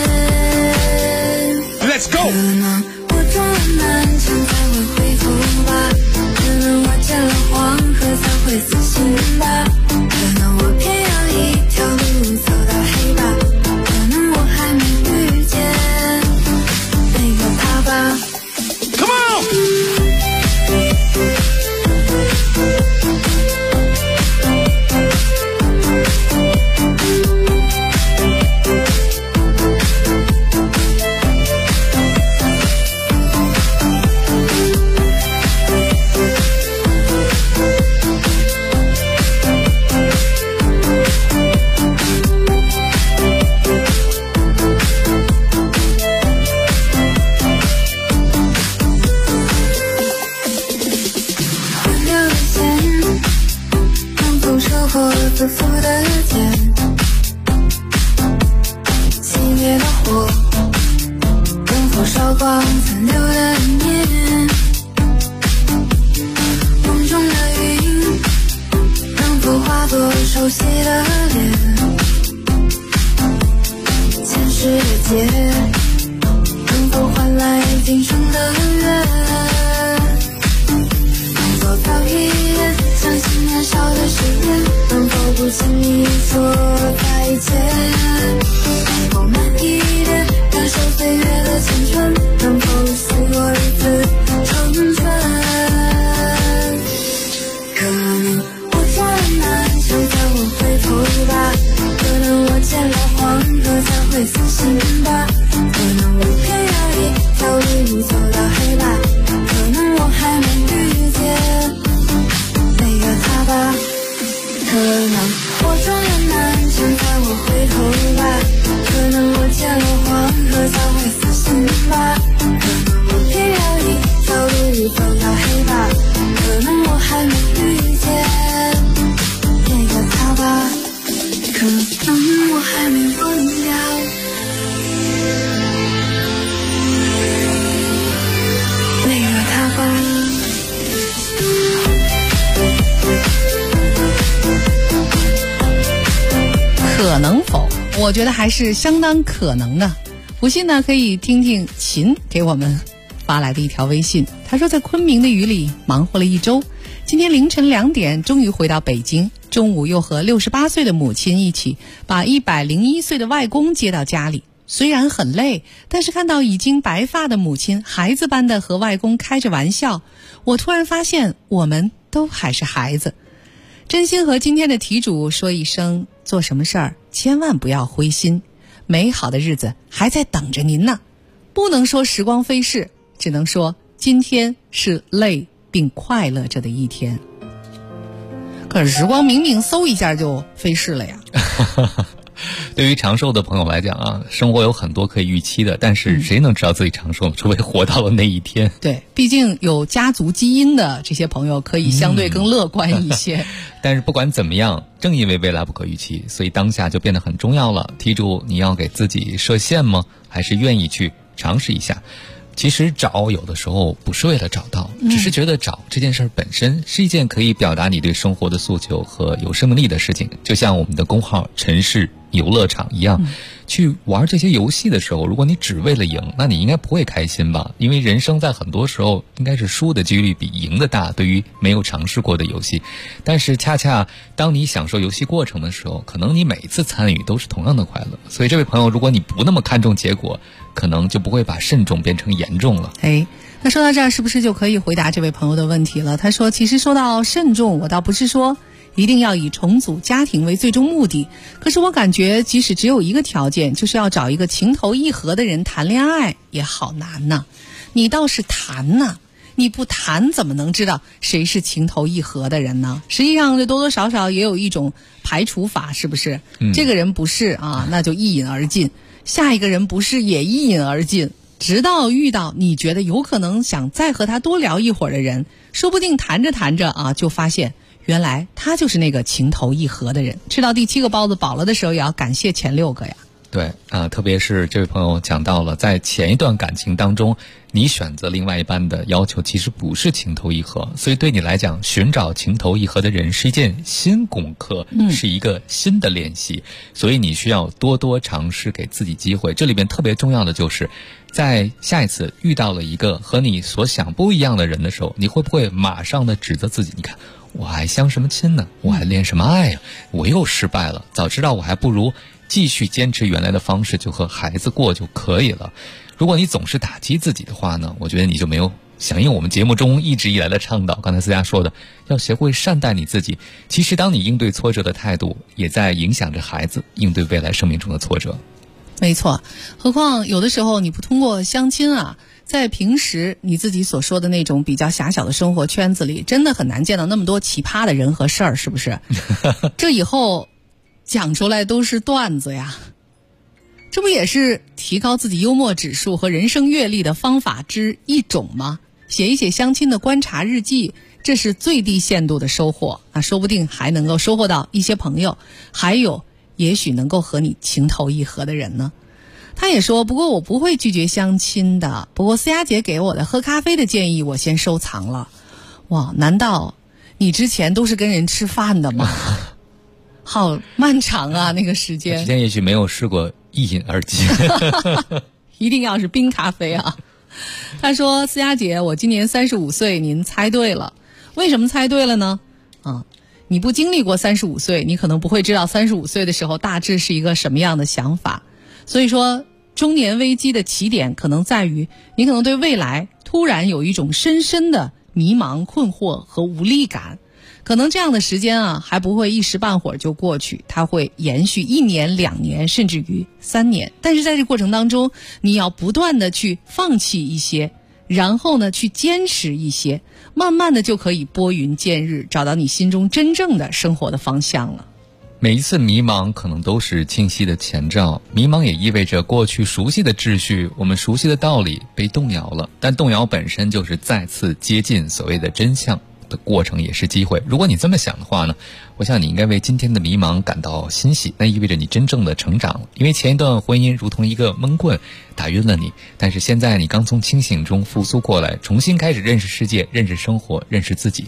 Let's go。 可能我撞了南墙才会回头吧，可能我见了黄河才会死心吧，可能我偏要一条路走到黑吧，可能我还没遇见那个他吧。 Come on。 自负的剑，熄灭的火能否烧光残留的念，梦中的云能否化作熟悉的脸，前世的劫能否换来今生的缘，能否早一点相信年少的誓言，能否不轻易说再见，能否慢一点感受岁月的缱绻，能否许我一次成全。可能我撞了南墙才会回头吧，可能我见了黄河才会死心吧，可能我偏要一条路走到黑吧，可能我还没遇见那个他吧，可能我觉得还是相当可能的。不信呢，可以听听秦给我们发来的一条微信。他说，在昆明的雨里忙活了一周，今天凌晨2点终于回到北京，中午又和68岁的母亲一起把101岁的外公接到家里。虽然很累，但是看到已经白发的母亲孩子般的和外公开着玩笑，我突然发现我们都还是孩子。真心和今天的题主说一声，做什么事儿千万不要灰心，美好的日子还在等着您呢。不能说时光飞逝，只能说今天是累并快乐着的一天。可是时光明明嗖一下就飞逝了呀。 对于长寿的朋友来讲啊，生活有很多可以预期的，但是谁能知道自己长寿，除非活到了那一天。 对，毕竟有家族基因的这些朋友可以相对更乐观一些。 但是不管怎么样，正因为未来不可预期，所以当下就变得很重要了。记住，你要给自己设限吗？还是愿意去尝试一下？其实找有的时候不是为了找到，只是觉得找这件事本身是一件可以表达你对生活的诉求和有生命力的事情。就像我们的公号城市游乐场一样，去玩这些游戏的时候，如果你只为了赢，那你应该不会开心吧？因为人生在很多时候应该是输的几率比赢的大，对于没有尝试过的游戏。但是恰恰当你享受游戏过程的时候，可能你每一次参与都是同样的快乐。所以这位朋友，如果你不那么看重结果，可能就不会把慎重变成严重了。 那说到这儿，是不是就可以回答这位朋友的问题了？他说，其实说到慎重，我倒不是说一定要以重组家庭为最终目的，可是我感觉即使只有一个条件，就是要找一个情投意合的人谈恋爱，也好难呐。你倒是谈呐，你不谈怎么能知道谁是情投意合的人呢？实际上多多少少也有一种排除法，是不是？这个人不是啊，那就一饮而尽，下一个人不是也一饮而尽，直到遇到你觉得有可能想再和他多聊一会儿的人，说不定谈着谈着啊，就发现原来他就是那个情投意合的人。吃到第7个包子饱了的时候，也要感谢前6个呀。 对啊，特别是这位朋友讲到了，在前一段感情当中，你选择另外一半的要求其实不是情投意合，所以对你来讲，寻找情投意合的人是一件新功课，是一个新的练习，所以你需要多多尝试，给自己机会。这里面特别重要的就是，在下一次遇到了一个和你所想不一样的人的时候，你会不会马上的指责自己？你看，我还相什么亲呢？我还恋什么爱呀？我又失败了，早知道我还不如继续坚持原来的方式，就和孩子过就可以了。如果你总是打击自己的话呢，我觉得你就没有响应我们节目中一直以来的倡导，刚才思佳说的，要学会善待你自己。其实当你应对挫折的态度，也在影响着孩子应对未来生命中的挫折。 没错，何况有的时候你不通过相亲啊，在平时你自己所说的那种比较狭小的生活圈子里，真的很难见到那么多奇葩的人和事儿，是不是？这以后讲出来都是段子呀，这不也是提高自己幽默指数和人生阅历的方法之一种吗？写一写相亲的观察日记，这是最低限度的收获，那说不定还能够收获到一些朋友，还有也许能够和你情投意合的人呢。他也说，不过我不会拒绝相亲的，不过思佳姐给我的喝咖啡的建议我先收藏了。哇，难道你之前都是跟人吃饭的吗？好漫长啊，那个时间。 之前也许没有试过一饮而尽。 一定要是冰咖啡啊。他说，思佳姐，我今年35岁，您猜对了。为什么猜对了呢？你不经历过35岁，你可能不会知道35岁的时候大致是一个什么样的想法。所以说，中年危机的起点可能在于，你可能对未来突然有一种深深的迷茫、困惑和无力感。可能这样的时间啊，还不会一时半会儿就过去，它会延续1年、2年，甚至于3年。但是在这过程当中，你要不断的去放弃一些，然后呢，去坚持一些，慢慢的就可以拨云见日，找到你心中真正的生活的方向了。 每一次迷茫可能都是清晰的前兆，迷茫也意味着过去熟悉的秩序，我们熟悉的道理被动摇了，但动摇本身就是再次接近所谓的真相的过程，也是机会。如果你这么想的话呢，我想你应该为今天的迷茫感到欣喜，那意味着你真正的成长了。因为前一段婚姻如同一个闷棍打晕了你，但是现在你刚从清醒中复苏过来，重新开始认识世界，认识生活，认识自己，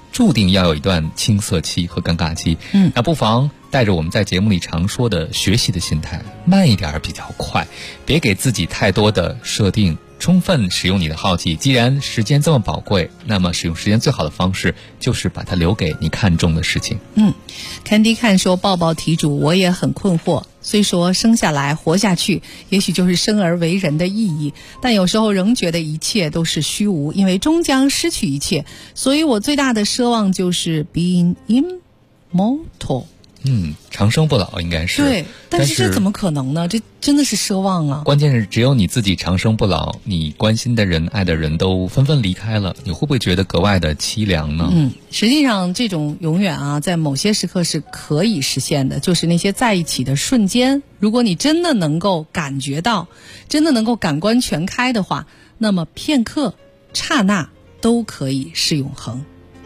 注定要有一段青涩期和尴尬期。那不妨带着我们在节目里常说的学习的心态，慢一点比较快，别给自己太多的设定，充分使用你的好奇。既然时间这么宝贵，那么使用时间最好的方式就是把它留给你看重的事情。 Candy 看说，抱抱题主，我也很困惑。虽说生下来活下去也许就是生而为人的意义，但有时候仍觉得一切都是虚无，因为终将失去一切，所以我最大的奢望就是 being immortal。 长生不老应该是。 对，但是这怎么可能呢？这真的是奢望啊。 关键是只有你自己长生不老，你关心的人爱的人都纷纷离开了，你会不会觉得格外的凄凉呢？ 实际上这种永远啊，在某些时刻是可以实现的，就是那些在一起的瞬间，如果你真的能够感觉到，真的能够感官全开的话，那么片刻刹那都可以是永恒。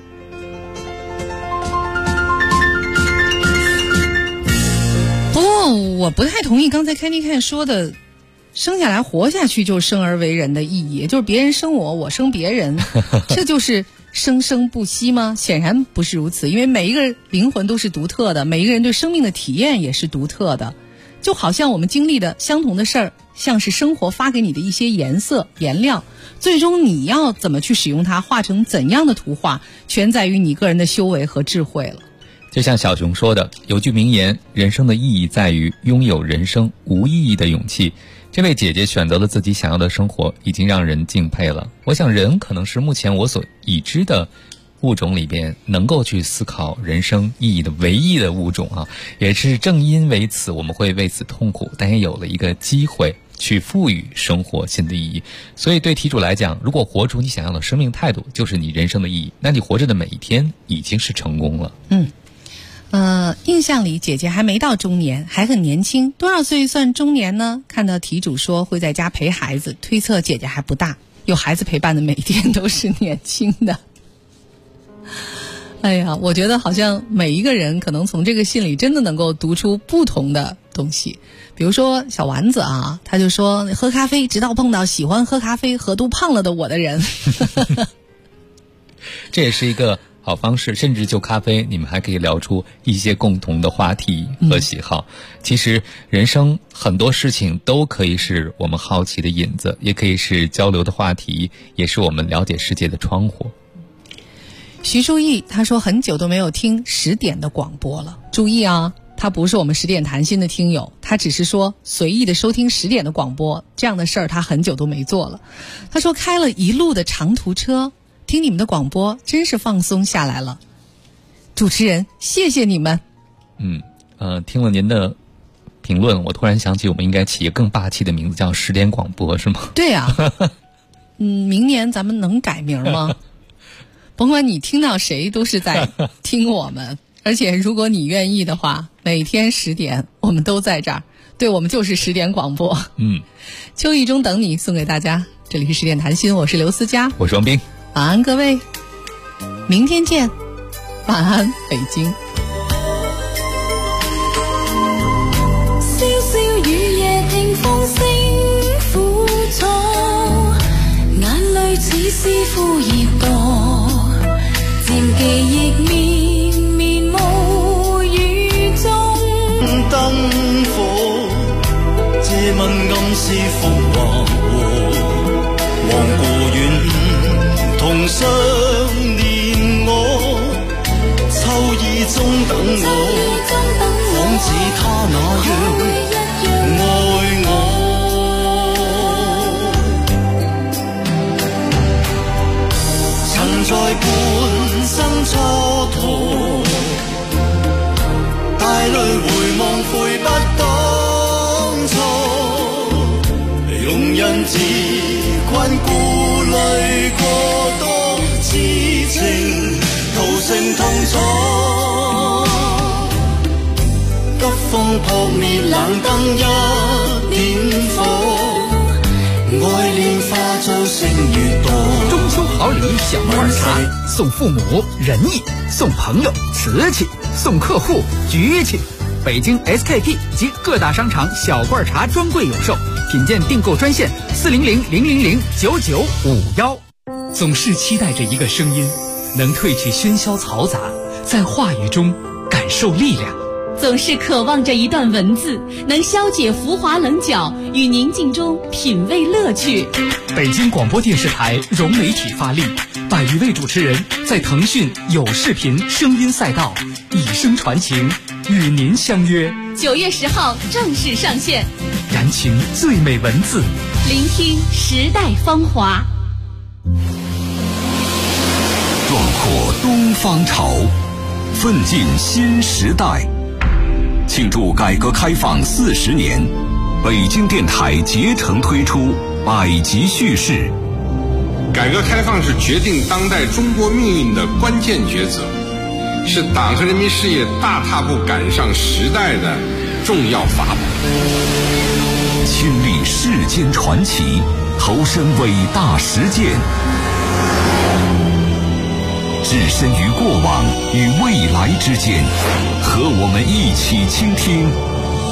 我不太同意刚才Candy看说的生下来活下去就是生而为人的意义，就是别人生我，我生别人，这就是生生不息吗？显然不是如此，因为每一个灵魂都是独特的，每一个人对生命的体验也是独特的。就好像我们经历的相同的事儿，像是生活发给你的一些颜色颜料，最终你要怎么去使用它，画成怎样的图画，全在于你个人的修为和智慧了。 就像小熊说的，有句名言，人生的意义在于拥有人生无意义的勇气。这位姐姐选择了自己想要的生活，已经让人敬佩了。我想人可能是目前我所已知的物种里边能够去思考人生意义的唯一的物种啊，也是正因为此，我们会为此痛苦，但也有了一个机会去赋予生活新的意义。所以对题主来讲，如果活出你想要的生命态度就是你人生的意义，那你活着的每一天已经是成功了。 印象里姐姐还没到中年，还很年轻，多少岁算中年呢？看到题主说会在家陪孩子，推测姐姐还不大，有孩子陪伴的每一天都是年轻的。哎呀，我觉得好像每一个人可能从这个信里真的能够读出不同的东西。比如说小丸子啊，他就说喝咖啡直到碰到喜欢喝咖啡喝都胖了的我的人。 这也是一个好方式，甚至就咖啡你们还可以聊出一些共同的话题和喜好。其实人生很多事情都可以是我们好奇的引子，也可以是交流的话题，也是我们了解世界的窗户。 徐书义他说很久都没有听10点的广播了，注意啊，他不是我们10点谈心的听友，他只是说随意的收听10点的广播，这样的事儿他很久都没做了。他说开了一路的长途车，听你们的广播真是放松下来了，主持人谢谢你们。 听了您的评论，我突然想起我们应该起一个更霸气的名字，叫10点广播，是吗？ 对啊。明年咱们能改名吗？甭管你听到谁都是在听我们，而且如果你愿意的话，每天10点我们都在这儿，对，我们就是10点广播。秋意中等你送给大家，这里是10点谈心，我是刘思佳， 我是王斌， 晚安各位，明天见，晚安北京。 潇潇雨夜聽風聲苦楚，眼淚似是枯葉墮，漸記憶綿綿無語中。 燈火借問暗是復華望過遠同相念我，秋意中等我，仿似他那樣愛我。曾在半生蹉跎，帶淚回望悔不當初，容忍自困顧慮過多，痴情陶成痛楚。急風撲滅冷燈一點火，愛戀化做成月墮。 中秋好禮小罐茶，送父母仁義，送朋友瓷器，送客户局气。北京 SKP 及各大商场小罐茶专柜有售，品鉴订购专线400-000-9951。 总是期待着一个声音， 能褪去喧嚣嘈杂，在话语中感受力量。 总是渴望着一段文字，能消解浮华棱角，与宁静中品味乐趣。 北京广播电视台融媒体发力，100余位主持人在腾讯有视频声音赛道以声传情，与您相约。 9月10号正式上线， 燃情最美文字， 聆听时代芳华， 壮阔东方潮，奋进新时代。庆祝改革开放40年，北京电台竭诚推出100集叙事。 改革开放是决定当代中国命运的关键抉择，是党和人民事业大踏步赶上时代的重要法宝。 亲历世间传奇，投身伟大实践，置身于过往与未来之间，和我们一起倾听